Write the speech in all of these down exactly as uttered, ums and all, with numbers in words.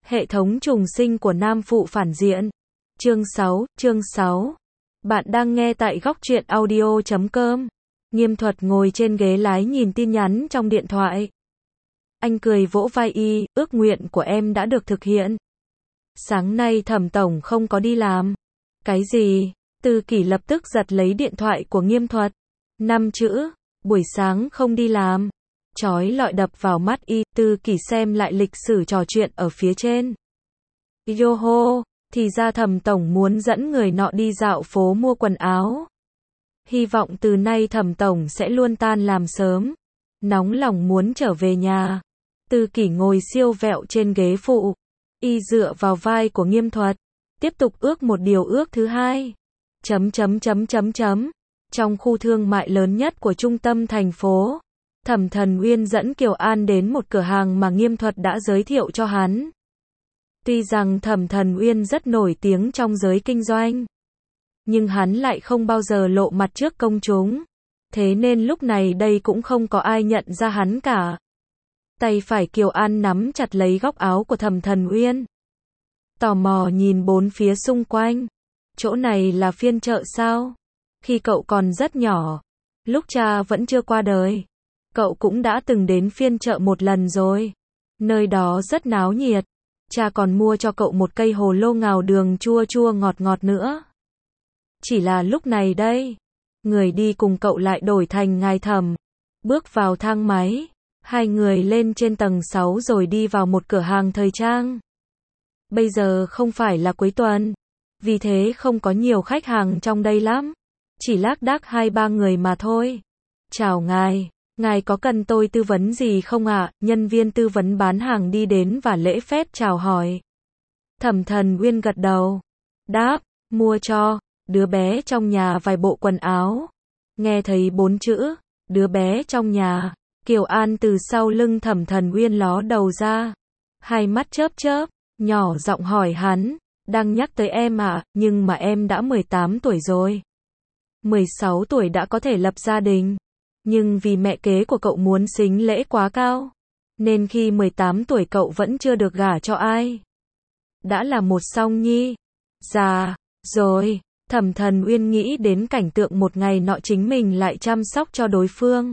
Hệ thống trùng sinh của nam phụ phản diện. Chương sáu, chương sáu. Bạn đang nghe tại góc truyện audio chấm com. Nghiêm Thuật ngồi trên ghế lái nhìn tin nhắn trong điện thoại. Anh cười vỗ vai y, ước nguyện của em đã được thực hiện. Sáng nay Thẩm tổng không có đi làm. Cái gì? Tư Kỷ lập tức giật lấy điện thoại của Nghiêm Thuật. Năm chữ, buổi sáng không đi làm. Chói lọi đập vào mắt y, Tư Kỷ xem lại lịch sử trò chuyện ở phía trên. Yoho, thì ra Thẩm tổng muốn dẫn người nọ đi dạo phố mua quần áo. Hy vọng từ nay Thẩm tổng sẽ luôn tan làm sớm. Nóng lòng muốn trở về nhà. Tư Kỷ ngồi siêu vẹo trên ghế phụ. Y dựa vào vai của Nghiêm Thuật. Tiếp tục ước một điều ước thứ hai. Chấm chấm chấm chấm chấm. Trong khu thương mại lớn nhất của trung tâm thành phố, Thẩm Thần Uyên dẫn Kiều An đến một cửa hàng mà Nghiêm Thuật đã giới thiệu cho hắn. Tuy rằng Thẩm Thần Uyên rất nổi tiếng trong giới kinh doanh, nhưng hắn lại không bao giờ lộ mặt trước công chúng. Thế nên lúc này đây cũng không có ai nhận ra hắn cả. Tay phải Kiều An nắm chặt lấy góc áo của Thẩm Thần Uyên. Tò mò nhìn bốn phía xung quanh. Chỗ này là phiên chợ sao? Khi cậu còn rất nhỏ, lúc cha vẫn chưa qua đời, cậu cũng đã từng đến phiên chợ một lần rồi. Nơi đó rất náo nhiệt. Cha còn mua cho cậu một cây hồ lô ngào đường chua chua ngọt ngọt nữa. Chỉ là lúc này đây, người đi cùng cậu lại đổi thành ngài Thẩm. Bước vào thang máy, hai người lên trên tầng sáu rồi đi vào một cửa hàng thời trang. Bây giờ không phải là cuối tuần, vì thế không có nhiều khách hàng trong đây lắm. Chỉ lác đác hai ba người mà thôi. Chào ngài, ngài có cần tôi tư vấn gì không ạ? Nhân viên tư vấn bán hàng đi đến và lễ phép chào hỏi. Thẩm Thần Uyên gật đầu. Đáp, mua cho đứa bé trong nhà vài bộ quần áo. Nghe thấy bốn chữ, đứa bé trong nhà, Kiều An từ sau lưng Thẩm Thần Uyên ló đầu ra. Hai mắt chớp chớp, nhỏ giọng hỏi hắn, đang nhắc tới em ạ, à, nhưng mà em đã mười tám tuổi rồi. mười sáu tuổi đã có thể lập gia đình. Nhưng vì mẹ kế của cậu muốn sính lễ quá cao, nên khi mười tám tuổi cậu vẫn chưa được gả cho ai. Đã là một song nhi. Già, rồi. Thẩm Thần Uyên nghĩ đến cảnh tượng một ngày nọ chính mình lại chăm sóc cho đối phương.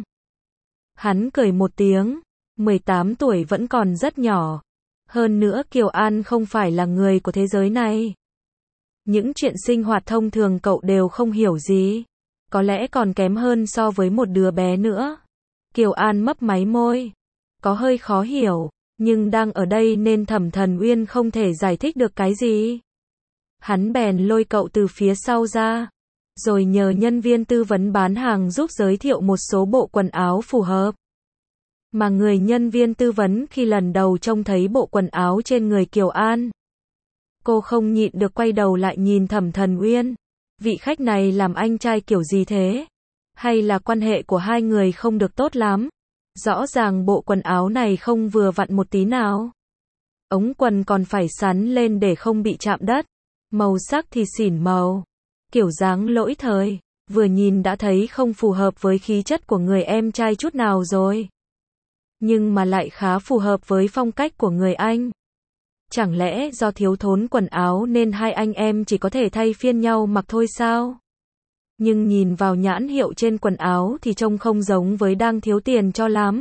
Hắn cười một tiếng. mười tám tuổi vẫn còn rất nhỏ. Hơn nữa Kiều An không phải là người của thế giới này. Những chuyện sinh hoạt thông thường cậu đều không hiểu gì. Có lẽ còn kém hơn so với một đứa bé nữa. Kiều An mấp máy môi. Có hơi khó hiểu, nhưng đang ở đây nên Thẩm Thần Uyên không thể giải thích được cái gì. Hắn bèn lôi cậu từ phía sau ra, rồi nhờ nhân viên tư vấn bán hàng giúp giới thiệu một số bộ quần áo phù hợp. Mà người nhân viên tư vấn khi lần đầu trông thấy bộ quần áo trên người Kiều An, cô không nhịn được quay đầu lại nhìn Thẩm Thần Uyên. Vị khách này làm anh trai kiểu gì thế? Hay là quan hệ của hai người không được tốt lắm? Rõ ràng bộ quần áo này không vừa vặn một tí nào. Ống quần còn phải sắn lên để không bị chạm đất. Màu sắc thì xỉn màu. Kiểu dáng lỗi thời. Vừa nhìn đã thấy không phù hợp với khí chất của người em trai chút nào rồi. Nhưng mà lại khá phù hợp với phong cách của người anh. Chẳng lẽ do thiếu thốn quần áo nên hai anh em chỉ có thể thay phiên nhau mặc thôi sao? Nhưng nhìn vào nhãn hiệu trên quần áo thì trông không giống với đang thiếu tiền cho lắm.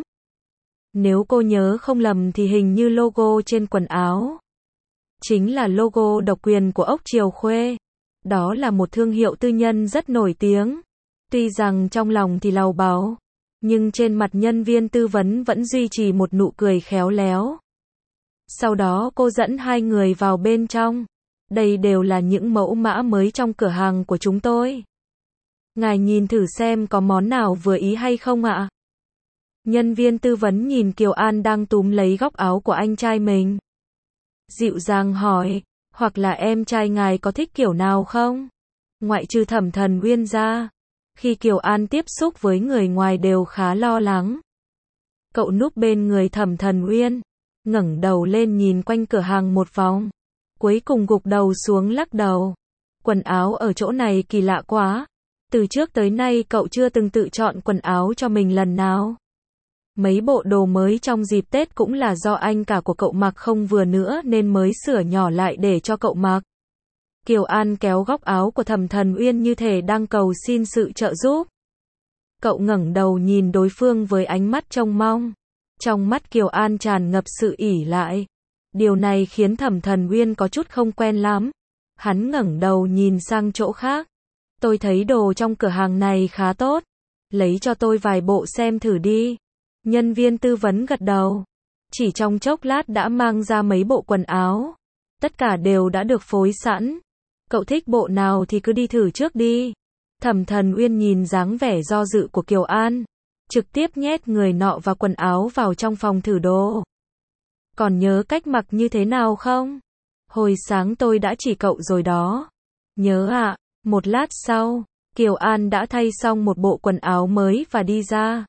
Nếu cô nhớ không lầm thì hình như logo trên quần áo chính là logo độc quyền của Ốc Triều Khuê. Đó là một thương hiệu tư nhân rất nổi tiếng. Tuy rằng trong lòng thì làu báu, nhưng trên mặt nhân viên tư vấn vẫn duy trì một nụ cười khéo léo. Sau đó cô dẫn hai người vào bên trong. Đây đều là những mẫu mã mới trong cửa hàng của chúng tôi. Ngài nhìn thử xem có món nào vừa ý hay không ạ? Nhân viên tư vấn nhìn Kiều An đang túm lấy góc áo của anh trai mình. Dịu dàng hỏi, hoặc là em trai ngài có thích kiểu nào không? Ngoại trừ Thẩm Thần Uyên ra, khi Kiều An tiếp xúc với người ngoài đều khá lo lắng. Cậu núp bên người Thẩm Thần Uyên, ngẩng đầu lên nhìn quanh cửa hàng một vòng, cuối cùng gục đầu xuống lắc đầu. Quần áo ở chỗ này kỳ lạ quá. Từ trước tới nay cậu chưa từng tự chọn quần áo cho mình lần nào. Mấy bộ đồ mới trong dịp Tết cũng là do anh cả của cậu mặc không vừa nữa nên mới sửa nhỏ lại để cho cậu mặc. Kiều An kéo góc áo của Thẩm Thần Uyên như thể đang cầu xin sự trợ giúp. Cậu ngẩng đầu nhìn đối phương với ánh mắt trông mong. Trong mắt Kiều An tràn ngập sự ỷ lại. Điều này khiến Thẩm Thần Uyên có chút không quen lắm. Hắn ngẩng đầu nhìn sang chỗ khác. Tôi thấy đồ trong cửa hàng này khá tốt. Lấy cho tôi vài bộ xem thử đi. Nhân viên tư vấn gật đầu. Chỉ trong chốc lát đã mang ra mấy bộ quần áo. Tất cả đều đã được phối sẵn. Cậu thích bộ nào thì cứ đi thử trước đi. Thẩm Thần Uyên nhìn dáng vẻ do dự của Kiều An. Trực tiếp nhét người nọ và quần áo vào trong phòng thử đồ. Còn nhớ cách mặc như thế nào không? Hồi sáng tôi đã chỉ cậu rồi đó. Nhớ ạ. À, một lát sau, Kiều An đã thay xong một bộ quần áo mới và đi ra.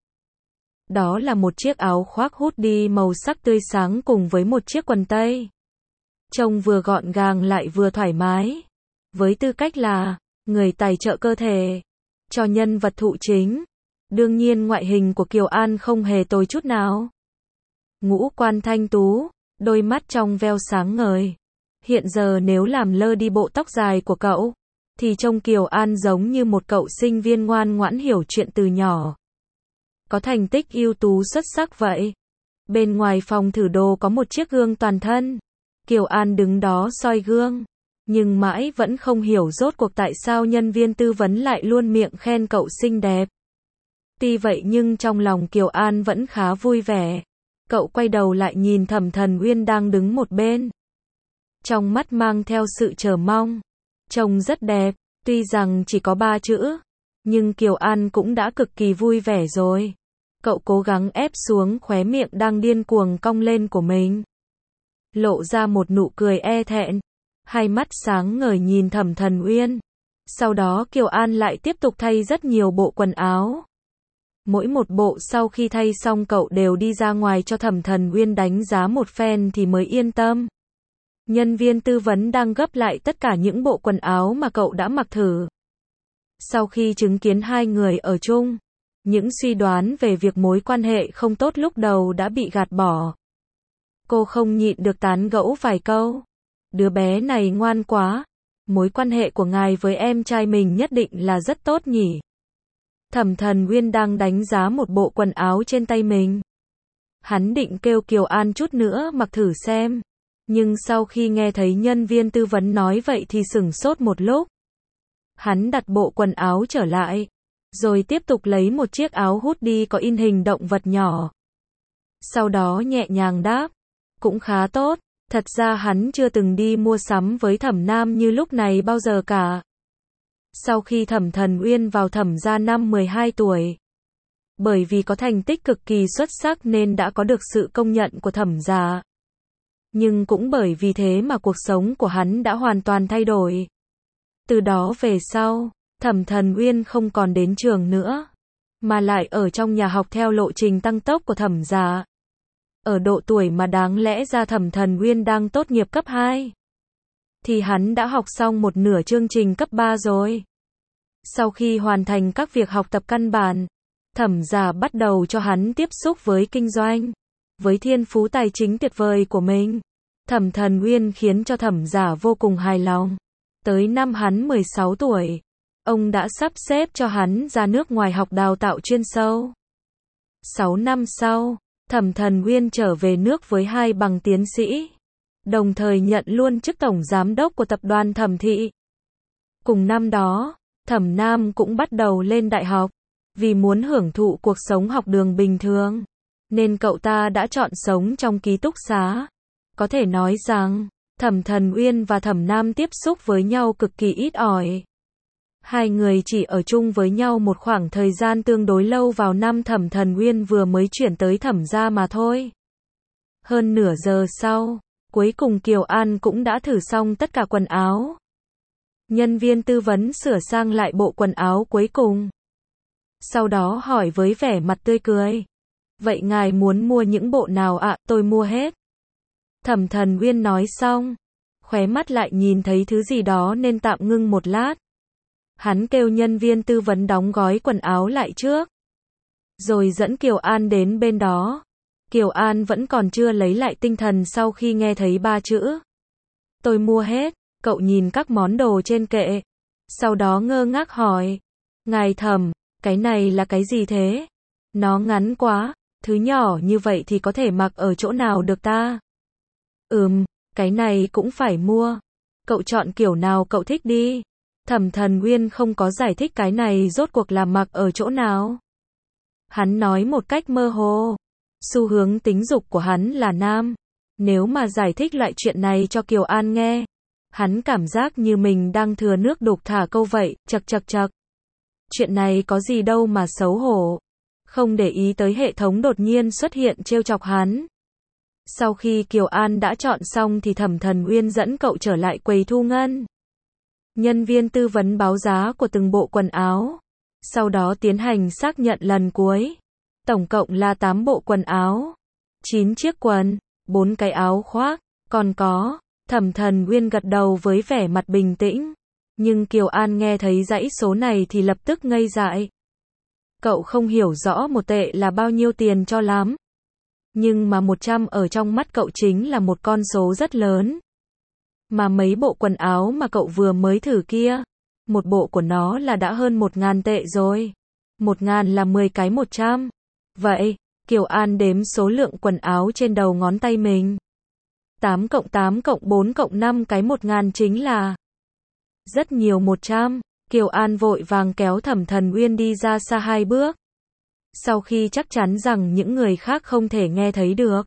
Đó là một chiếc áo khoác hoodie màu sắc tươi sáng cùng với một chiếc quần tây. Trông vừa gọn gàng lại vừa thoải mái. Với tư cách là người tài trợ cơ thể cho nhân vật thụ chính, đương nhiên ngoại hình của Kiều An không hề tồi chút nào. Ngũ quan thanh tú, đôi mắt trong veo sáng ngời. Hiện giờ nếu làm lơ đi bộ tóc dài của cậu, thì trông Kiều An giống như một cậu sinh viên ngoan ngoãn hiểu chuyện từ nhỏ. Có thành tích ưu tú xuất sắc vậy. Bên ngoài phòng thử đồ có một chiếc gương toàn thân. Kiều An đứng đó soi gương. Nhưng mãi vẫn không hiểu rốt cuộc tại sao nhân viên tư vấn lại luôn miệng khen cậu xinh đẹp. Tuy vậy nhưng trong lòng Kiều An vẫn khá vui vẻ. Cậu quay đầu lại nhìn Thẩm Thần Uyên đang đứng một bên. Trong mắt mang theo sự chờ mong. Trông rất đẹp, tuy rằng chỉ có ba chữ. Nhưng Kiều An cũng đã cực kỳ vui vẻ rồi. Cậu cố gắng ép xuống khóe miệng đang điên cuồng cong lên của mình. Lộ ra một nụ cười e thẹn. Hai mắt sáng ngời nhìn Thẩm Thần Uyên. Sau đó Kiều An lại tiếp tục thay rất nhiều bộ quần áo. Mỗi một bộ sau khi thay xong cậu đều đi ra ngoài cho Thẩm Thần Uyên đánh giá một phen thì mới yên tâm. Nhân viên tư vấn đang gấp lại tất cả những bộ quần áo mà cậu đã mặc thử. Sau khi chứng kiến hai người ở chung, những suy đoán về việc mối quan hệ không tốt lúc đầu đã bị gạt bỏ. Cô không nhịn được tán gẫu vài câu. Đứa bé này ngoan quá. Mối quan hệ của ngài với em trai mình nhất định là rất tốt nhỉ. Thẩm Thần Uyên đang đánh giá một bộ quần áo trên tay mình. Hắn định kêu Kiều An chút nữa mặc thử xem. Nhưng sau khi nghe thấy nhân viên tư vấn nói vậy thì sửng sốt một lúc. Hắn đặt bộ quần áo trở lại. Rồi tiếp tục lấy một chiếc áo hoodie có in hình động vật nhỏ. Sau đó nhẹ nhàng đáp. Cũng khá tốt. Thật ra hắn chưa từng đi mua sắm với Thẩm Nam như lúc này bao giờ cả. Sau khi Thẩm Thần Uyên vào Thẩm gia năm mười hai tuổi. Bởi vì có thành tích cực kỳ xuất sắc nên đã có được sự công nhận của Thẩm gia. Nhưng cũng bởi vì thế mà cuộc sống của hắn đã hoàn toàn thay đổi. Từ đó về sau, Thẩm Thần Uyên không còn đến trường nữa, mà lại ở trong nhà học theo lộ trình tăng tốc của Thẩm gia. Ở độ tuổi mà đáng lẽ ra Thẩm Thần Uyên đang tốt nghiệp cấp hai, thì hắn đã học xong một nửa chương trình cấp ba rồi. Sau khi hoàn thành các việc học tập căn bản, Thẩm gia bắt đầu cho hắn tiếp xúc với kinh doanh. Với thiên phú tài chính tuyệt vời của mình, Thẩm Thần Uyên khiến cho Thẩm gia vô cùng hài lòng. Tới năm hắn mười sáu tuổi, ông đã sắp xếp cho hắn ra nước ngoài học đào tạo chuyên sâu. sáu năm sau, Thẩm Thần Uyên trở về nước với hai bằng tiến sĩ, đồng thời nhận luôn chức tổng giám đốc của tập đoàn Thẩm thị. Cùng năm đó, Thẩm Nam cũng bắt đầu lên đại học. Vì muốn hưởng thụ cuộc sống học đường bình thường, nên cậu ta đã chọn sống trong ký túc xá. Có thể nói rằng, Thẩm Thần Uyên và Thẩm Nam tiếp xúc với nhau cực kỳ ít ỏi. Hai người chỉ ở chung với nhau một khoảng thời gian tương đối lâu vào năm Thẩm Thần Uyên vừa mới chuyển tới Thẩm gia mà thôi. Hơn nửa giờ sau, cuối cùng Kiều An cũng đã thử xong tất cả quần áo. Nhân viên tư vấn sửa sang lại bộ quần áo cuối cùng. Sau đó hỏi với vẻ mặt tươi cười. Vậy ngài muốn mua những bộ nào ạ? À, tôi mua hết. Thẩm Thần Uyên nói xong, khóe mắt lại nhìn thấy thứ gì đó nên tạm ngưng một lát. Hắn kêu nhân viên tư vấn đóng gói quần áo lại trước. rồi dẫn Kiều An đến bên đó. Kiều An vẫn còn chưa lấy lại tinh thần sau khi nghe thấy ba chữ. Tôi mua hết, cậu nhìn các món đồ trên kệ. Sau đó ngơ ngác hỏi. Ngài Thẩm, cái này là cái gì thế? Nó ngắn quá, thứ nhỏ như vậy thì có thể mặc ở chỗ nào được ta? Ừm, cái này cũng phải mua. Cậu chọn kiểu nào cậu thích đi. Thẩm Thần Uyên không có giải thích cái này rốt cuộc là mặc ở chỗ nào. Hắn nói một cách mơ hồ. Xu hướng tính dục của hắn là nam. Nếu mà giải thích loại chuyện này cho Kiều An nghe, hắn cảm giác như mình đang thừa nước đục thả câu vậy, chật chật chật. Chuyện này có gì đâu mà xấu hổ. Không để ý tới hệ thống đột nhiên xuất hiện trêu chọc hắn. Sau khi Kiều An đã chọn xong thì Thẩm Thần Uyên dẫn cậu trở lại quầy thu ngân. Nhân viên tư vấn báo giá của từng bộ quần áo. Sau đó tiến hành xác nhận lần cuối. Tổng cộng là tám bộ quần áo, chín chiếc quần, bốn cái áo khoác, còn có. Thẩm Thần Uyên gật đầu với vẻ mặt bình tĩnh. Nhưng Kiều An nghe thấy dãy số này thì lập tức ngây dại. Cậu không hiểu rõ một tệ là bao nhiêu tiền cho lắm. Nhưng mà một trăm ở trong mắt cậu chính là một con số rất lớn. Mà mấy bộ quần áo mà cậu vừa mới thử kia, một bộ của nó là đã hơn một ngàn tệ rồi. Một ngàn là mười cái một trăm. Vậy, Kiều An đếm số lượng quần áo trên đầu ngón tay mình. tám cộng tám cộng bốn cộng năm cái một ngàn chính là rất nhiều một trăm. Kiều An vội vàng kéo Thẩm Thần Uyên đi ra xa hai bước. Sau khi chắc chắn rằng những người khác không thể nghe thấy được,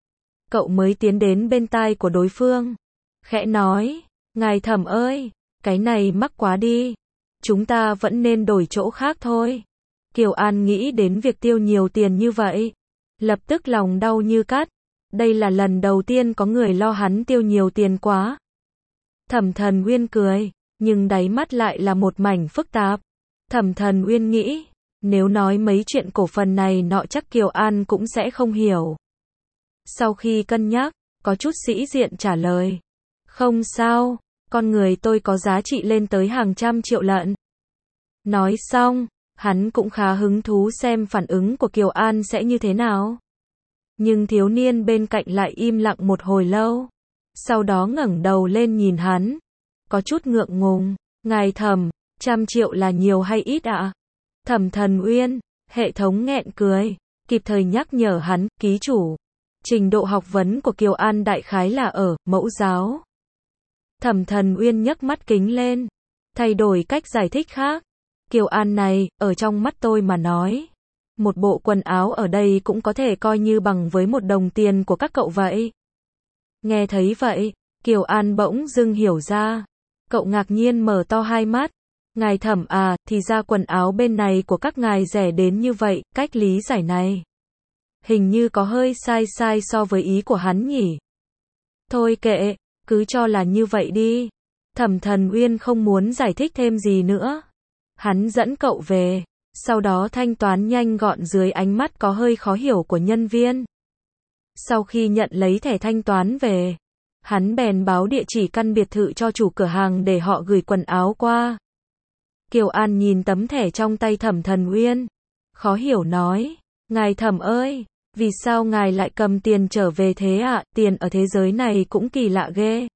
cậu mới tiến đến bên tai của đối phương. Khẽ nói, ngài Thẩm ơi, cái này mắc quá đi. Chúng ta vẫn nên đổi chỗ khác thôi. Kiều An nghĩ đến việc tiêu nhiều tiền như vậy. Lập tức lòng đau như cắt. Đây là lần đầu tiên có người lo hắn tiêu nhiều tiền quá. Thẩm Thần Uyên cười, nhưng đáy mắt lại là một mảnh phức tạp. Thẩm Thần Uyên nghĩ, nếu nói mấy chuyện cổ phần này nọ chắc Kiều An cũng sẽ không hiểu. Sau khi cân nhắc, có chút sĩ diện trả lời. Không sao, con người tôi có giá trị lên tới hàng trăm triệu lận. Nói xong, hắn cũng khá hứng thú xem phản ứng của Kiều An sẽ như thế nào. Nhưng thiếu niên bên cạnh lại im lặng một hồi lâu. Sau đó ngẩng đầu lên nhìn hắn. Có chút ngượng ngùng. Ngài Thẩm, trăm triệu là nhiều hay ít ạ? Thẩm Thần Uyên, hệ thống nghẹn cười. Kịp thời nhắc nhở hắn, ký chủ. Trình độ học vấn của Kiều An đại khái là ở mẫu giáo. Thẩm Thần Uyên nhấc mắt kính lên. Thay đổi cách giải thích khác. Kiều An này, ở trong mắt tôi mà nói. Một bộ quần áo ở đây cũng có thể coi như bằng với một đồng tiền của các cậu vậy. Nghe thấy vậy, Kiều An bỗng dưng hiểu ra. Cậu ngạc nhiên mở to hai mắt. Ngài Thẩm à, thì ra quần áo bên này của các ngài rẻ đến như vậy, cách lý giải này. Hình như có hơi sai sai so với ý của hắn nhỉ. Thôi kệ, cứ cho là như vậy đi. Thẩm Thần Uyên không muốn giải thích thêm gì nữa. Hắn dẫn cậu về, sau đó thanh toán nhanh gọn dưới ánh mắt có hơi khó hiểu của nhân viên. Sau khi nhận lấy thẻ thanh toán về, hắn bèn báo địa chỉ căn biệt thự cho chủ cửa hàng để họ gửi quần áo qua. Kiều An nhìn tấm thẻ trong tay Thẩm Thần Uyên, khó hiểu nói, ngài Thẩm ơi, vì sao ngài lại cầm tiền trở về thế ạ? Tiền ở thế giới này cũng kỳ lạ ghê.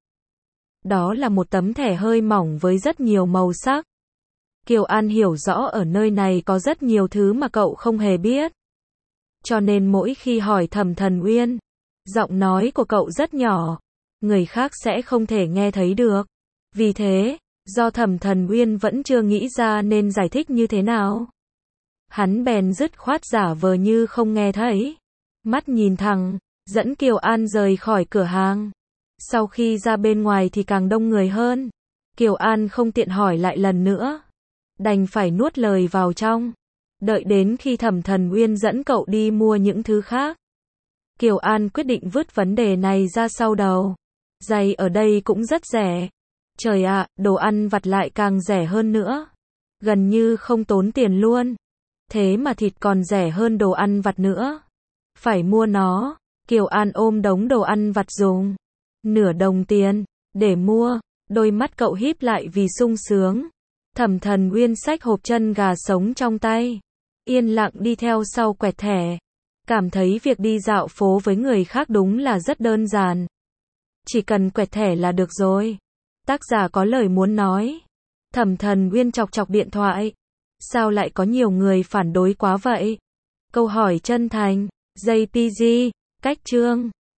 Đó là một tấm thẻ hơi mỏng với rất nhiều màu sắc. Kiều An hiểu rõ ở nơi này có rất nhiều thứ mà cậu không hề biết. Cho nên mỗi khi hỏi Thẩm Thần Uyên, giọng nói của cậu rất nhỏ, người khác sẽ không thể nghe thấy được. Vì thế, do Thẩm Thần Uyên vẫn chưa nghĩ ra nên giải thích như thế nào, hắn bèn dứt khoát giả vờ như không nghe thấy. Mắt nhìn thẳng, dẫn Kiều An rời khỏi cửa hàng. Sau khi ra bên ngoài thì càng đông người hơn. Kiều An không tiện hỏi lại lần nữa, đành phải nuốt lời vào trong. Đợi đến khi Thẩm Thần Uyên dẫn cậu đi mua những thứ khác, Kiều An quyết định vứt vấn đề này ra sau đầu. Giày ở đây cũng rất rẻ. Trời ạ, đồ ăn vặt lại càng rẻ hơn nữa. Gần như không tốn tiền luôn. Thế mà thịt còn rẻ hơn đồ ăn vặt nữa. Phải mua nó. Kiều An ôm đống đồ ăn vặt dùng nửa đồng tiền để mua. Đôi mắt cậu híp lại vì sung sướng. Thẩm Thần Uyên xách hộp chân gà sống trong tay, yên lặng đi theo sau quẹt thẻ. Cảm thấy việc đi dạo phố với người khác đúng là rất đơn giản. Chỉ cần quẹt thẻ là được rồi. Tác giả có lời muốn nói. Thẩm Thần Uyên chọc chọc điện thoại. Sao lại có nhiều người phản đối quá vậy? Câu hỏi chân thành. gi pê giê, cách chương.